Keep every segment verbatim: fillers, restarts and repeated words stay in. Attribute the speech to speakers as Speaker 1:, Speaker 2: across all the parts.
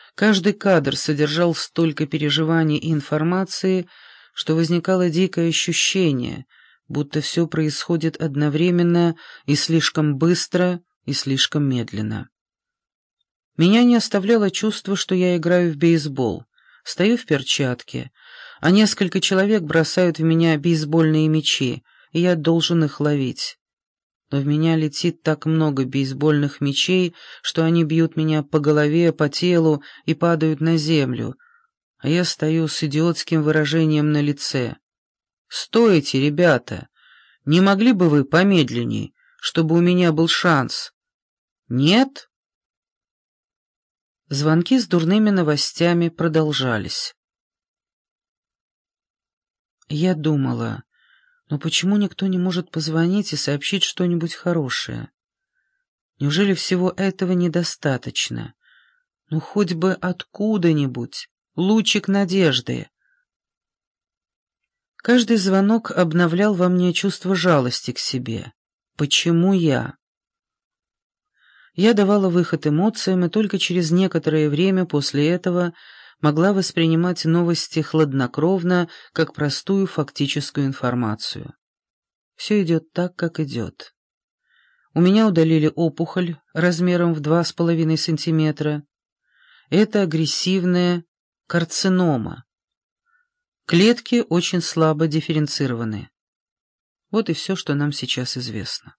Speaker 1: Каждый кадр содержал столько переживаний и информации, что возникало дикое ощущение, будто все происходит одновременно и слишком быстро, и слишком медленно. Меня не оставляло чувство, что я играю в бейсбол, стою в перчатке, а несколько человек бросают в меня бейсбольные мячи, и я должен их ловить. Но в меня летит так много бейсбольных мячей, что они бьют меня по голове, по телу и падают на землю, а я стою с идиотским выражением на лице. «Стойте, ребята! Не могли бы вы помедленней, чтобы у меня был шанс?» «Нет?» Звонки с дурными новостями продолжались. Я думала, но почему никто не может позвонить и сообщить что-нибудь хорошее? Неужели всего этого недостаточно? Ну, хоть бы откуда-нибудь, лучик надежды. Каждый звонок обновлял во мне чувство жалости к себе. Почему я? Я давала выход эмоциям, и только через некоторое время после этого могла воспринимать новости хладнокровно, как простую фактическую информацию. Все идет так, как идет. У меня удалили опухоль размером в два с половиной сантиметра. Это агрессивная карцинома. Клетки очень слабо дифференцированы. Вот и все, что нам сейчас известно.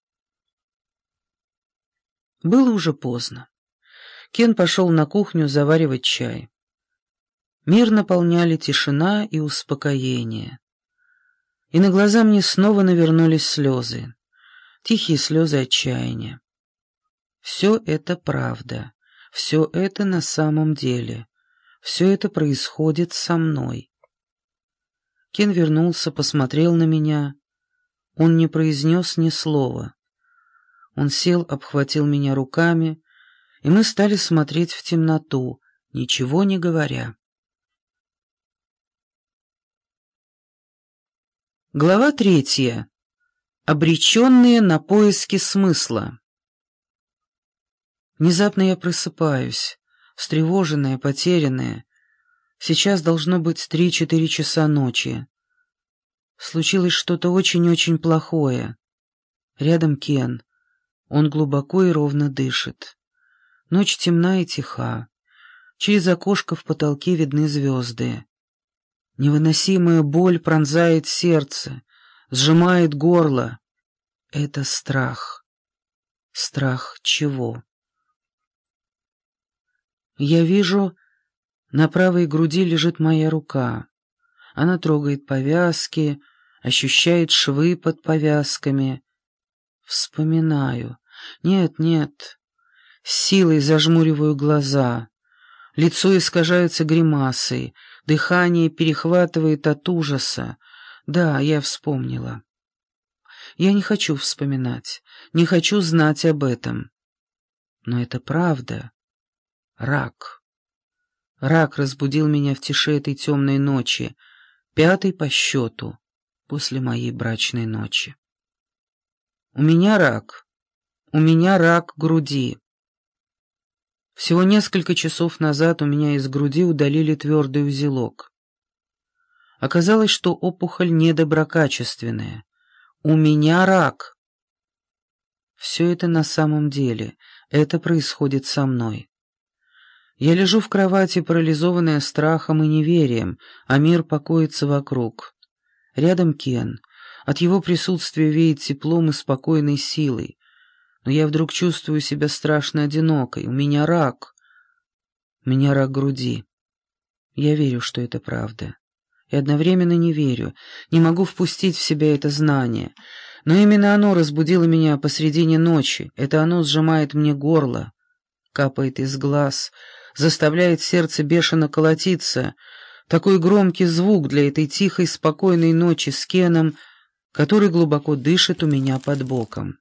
Speaker 1: Было уже поздно. Кен пошел на кухню заваривать чай. Мир наполняли тишина и успокоение. И на глаза мне снова навернулись слезы. Тихие слезы отчаяния. Все это правда. Все это на самом деле. Все это происходит со мной. Кен вернулся, посмотрел на меня. Он не произнес ни слова. Он сел, обхватил меня руками, и мы стали смотреть в темноту, ничего не говоря. Глава третья. Обреченные на поиски смысла. Внезапно я просыпаюсь, встревоженная, потерянная. Сейчас должно быть три-четыре часа ночи. Случилось что-то очень-очень плохое. Рядом Кен. Он глубоко и ровно дышит. Ночь темна и тиха. Через окошко в потолке видны звезды. Невыносимая боль пронзает сердце, сжимает горло. Это страх. Страх чего? Я вижу, на правой груди лежит моя рука. Она трогает повязки, ощущает швы под повязками. Вспоминаю. Нет, нет. С силой зажмуриваю глаза. Лицо искажается гримасой. Дыхание перехватывает от ужаса. Да, я вспомнила. Я не хочу вспоминать. Не хочу знать об этом. Но это правда. Рак. Рак разбудил меня в тиши этой темной ночи. Пятый по счету после моей брачной ночи. У меня рак. У меня рак груди. Всего несколько часов назад у меня из груди удалили твердый узелок. Оказалось, что опухоль недоброкачественная. У меня рак. Все это на самом деле. Это происходит со мной. Я лежу в кровати, парализованная страхом и неверием, а мир покоится вокруг. Рядом Кен. От его присутствия веет теплом и спокойной силой. Но я вдруг чувствую себя страшно одинокой. У меня рак. У меня рак груди. Я верю, что это правда. И одновременно не верю. Не могу впустить в себя это знание. Но именно оно разбудило меня посредине ночи. Это оно сжимает мне горло. Капает из глаз. Заставляет сердце бешено колотиться. Такой громкий звук для этой тихой, спокойной ночи с Кеном, который глубоко дышит у меня под боком.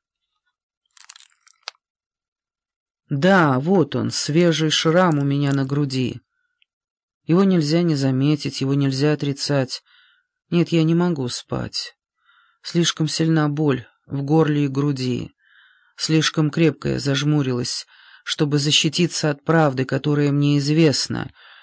Speaker 1: Да, вот он, свежий шрам у меня на груди. Его нельзя не заметить, его нельзя отрицать. Нет, я не могу спать. Слишком сильна боль в горле и груди. Слишком крепко я зажмурилась, чтобы защититься от правды, которая мне известна,